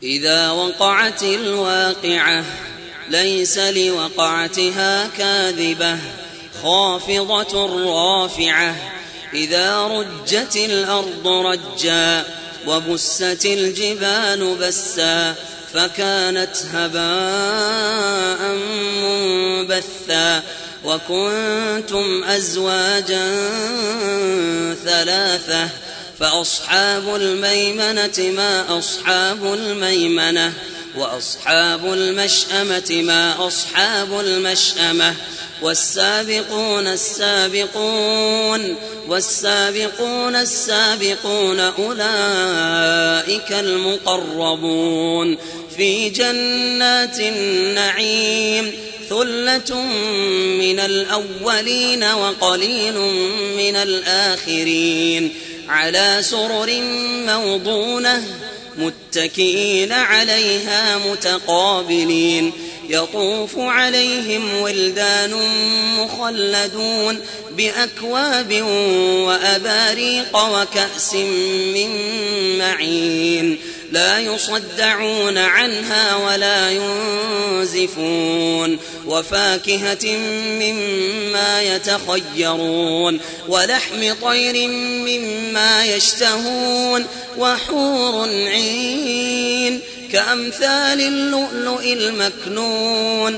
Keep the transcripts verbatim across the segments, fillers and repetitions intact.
إذا وقعت الواقعة ليس لوقعتها كاذبة خافضة رافعة إذا رجت الأرض رجا وبست الجبال بسا فكانت هباء منبثا وكنتم أزواجا ثلاثة فأصحاب الميمنة ما أصحاب الميمنة وأصحاب المشأمة ما أصحاب المشأمة والسابقون السابقون والسابقون السابقون أولئك المقربون في جنات النعيم ثلة من الأولين وقليل من الآخرين على سرر موضونة متكئين عليها متقابلين يطوف عليهم ولدان مخلدون بأكواب وأباريق وكأس من معين لا يصدعون عنها ولا ينزفون وفاكهة مما يتخيرون ولحم طير مما يشتهون وحور عين كأمثال اللؤلؤ المكنون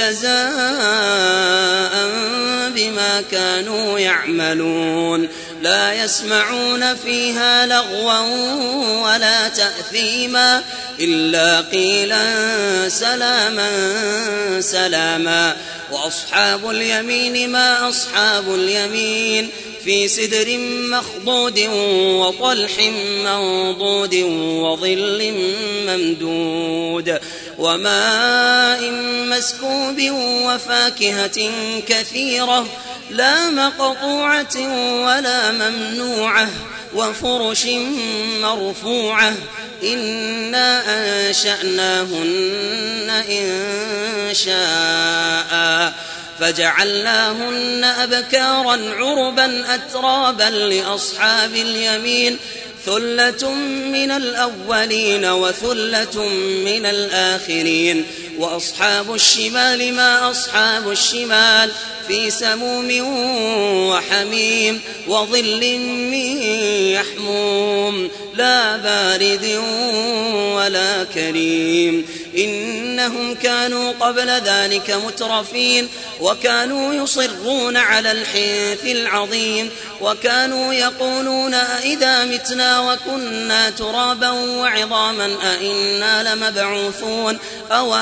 جزاء بما كانوا يعملون لا يسمعون فيها لغوا ولا تأثيما إلا قيلا سلاما سلاما وأصحاب اليمين ما أصحاب اليمين في سدر مخضود وطلح منضود وظل ممدود وماء مسكوب وفاكهة كثيرة لا مقطوعة ولا ممنوعة وفرش مرفوعة إنا أنشأناهن إن شاء فجعلناهن أبكارا عربا أترابا لأصحاب اليمين ثلة من الأولين وثلة من الآخرين وأصحاب الشمال ما أصحاب الشمال في سموم وحميم وظل من يحموم لا بارد ولا كريم إنهم كانوا قبل ذلك مترفين وكانوا يصرون على الحنث العظيم وكانوا يقولون أئذا متنا وكنا ترابا وعظاما أئنا لمبعوثون أو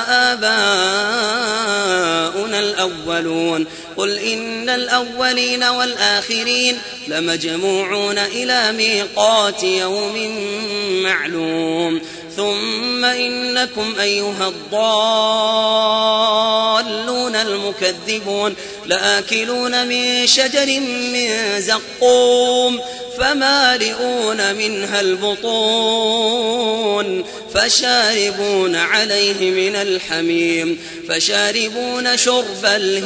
آباؤنا الأولون قل إن الأولين والآخرين لمجموعون إلى ميقات يوم معلوم ثم إنكم أيها الضالون المكذبون لآكلون من شجر من زقوم فمالئون منها البطون فشاربون عليه من الحميم فشاربون شرب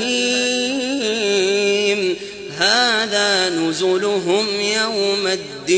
الهيم هذا نزلهم يوم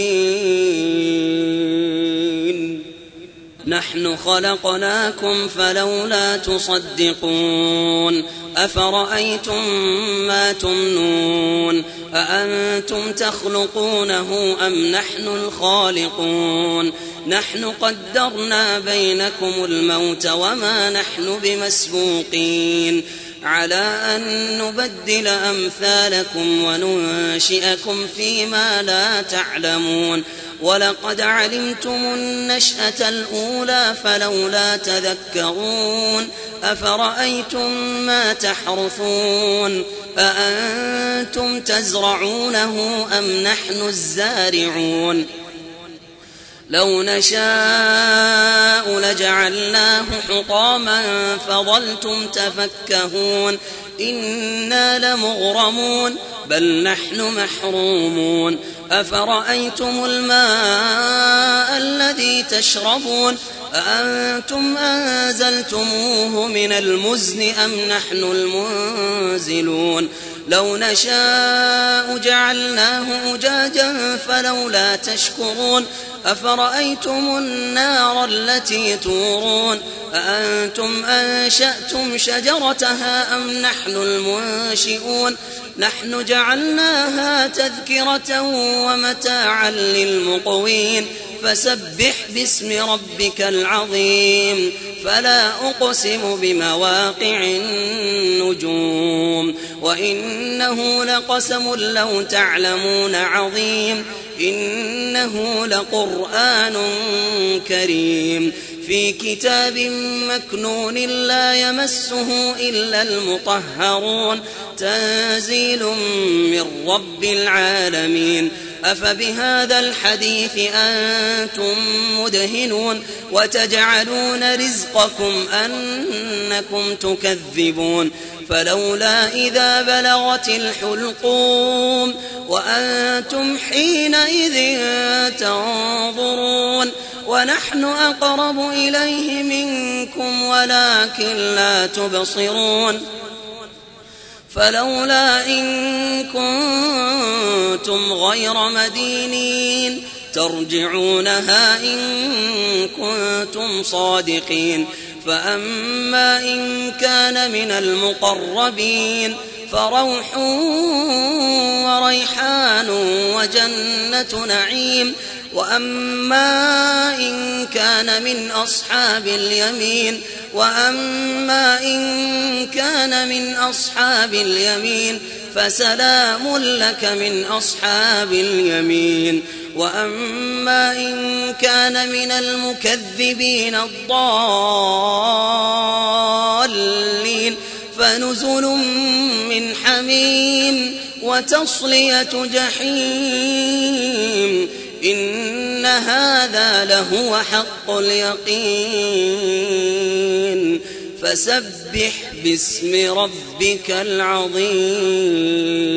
الدين نحن خلقناكم فلولا تصدقون أفرأيتم ما تمنون أأنتم تخلقونه أم نحن الخالقون نحن قدرنا بينكم الموت وما نحن بمسبوقين على أن نبدل أمثالكم وننشئكم فيما لا تعلمون ولقد علمتم النشأة الأولى فلولا تذكرون أفرأيتم ما تحرثون أأنتم تزرعونه أم نحن الزارعون لو نشاء لجعلناه حطاما فظلتم تفكهون إنا لمغرمون بل نحن محرومون أفرأيتم الماء الذي تشربون أأنتم أنزلتموه من المزن أم نحن المنزلون لو نشاء جعلناه أجاجا فلولا تشكرون أفرأيتم النار التي تورون أأنتم أنشأتم شجرتها أم نحن المنشئون نحن جعلناها تذكرة ومتاعا للمقوين فسبح باسم ربك العظيم فلا أقسم بمواقع النجوم وإنه لقسم لو تعلمون عظيم إنه لقرآن كريم في كتاب مكنون لا يمسه إلا المطهرون تنزيل من رب العالمين أفبهذا الحديث أنتم مدهنون وتجعلون رزقكم أنكم تكذبون فلولا إذا بلغت الحلقوم وأنتم حينئذ تنظرون ونحن أقرب إليه منكم ولكن لا تبصرون فلولا إن كنتم غير مدينين ترجعونها إن كنتم صادقين فأما إن كان من المقربين فروح وريحان وجنة نعيم وأما إن كان من أصحاب اليمين وأما إن كان من أصحاب اليمين فسلام لك من أصحاب اليمين وأما إن كان من المكذبين الضالين فنزل من حميم وتصلية جحيم إن هذا لهو حق اليقين فسبح باسم ربك العظيم.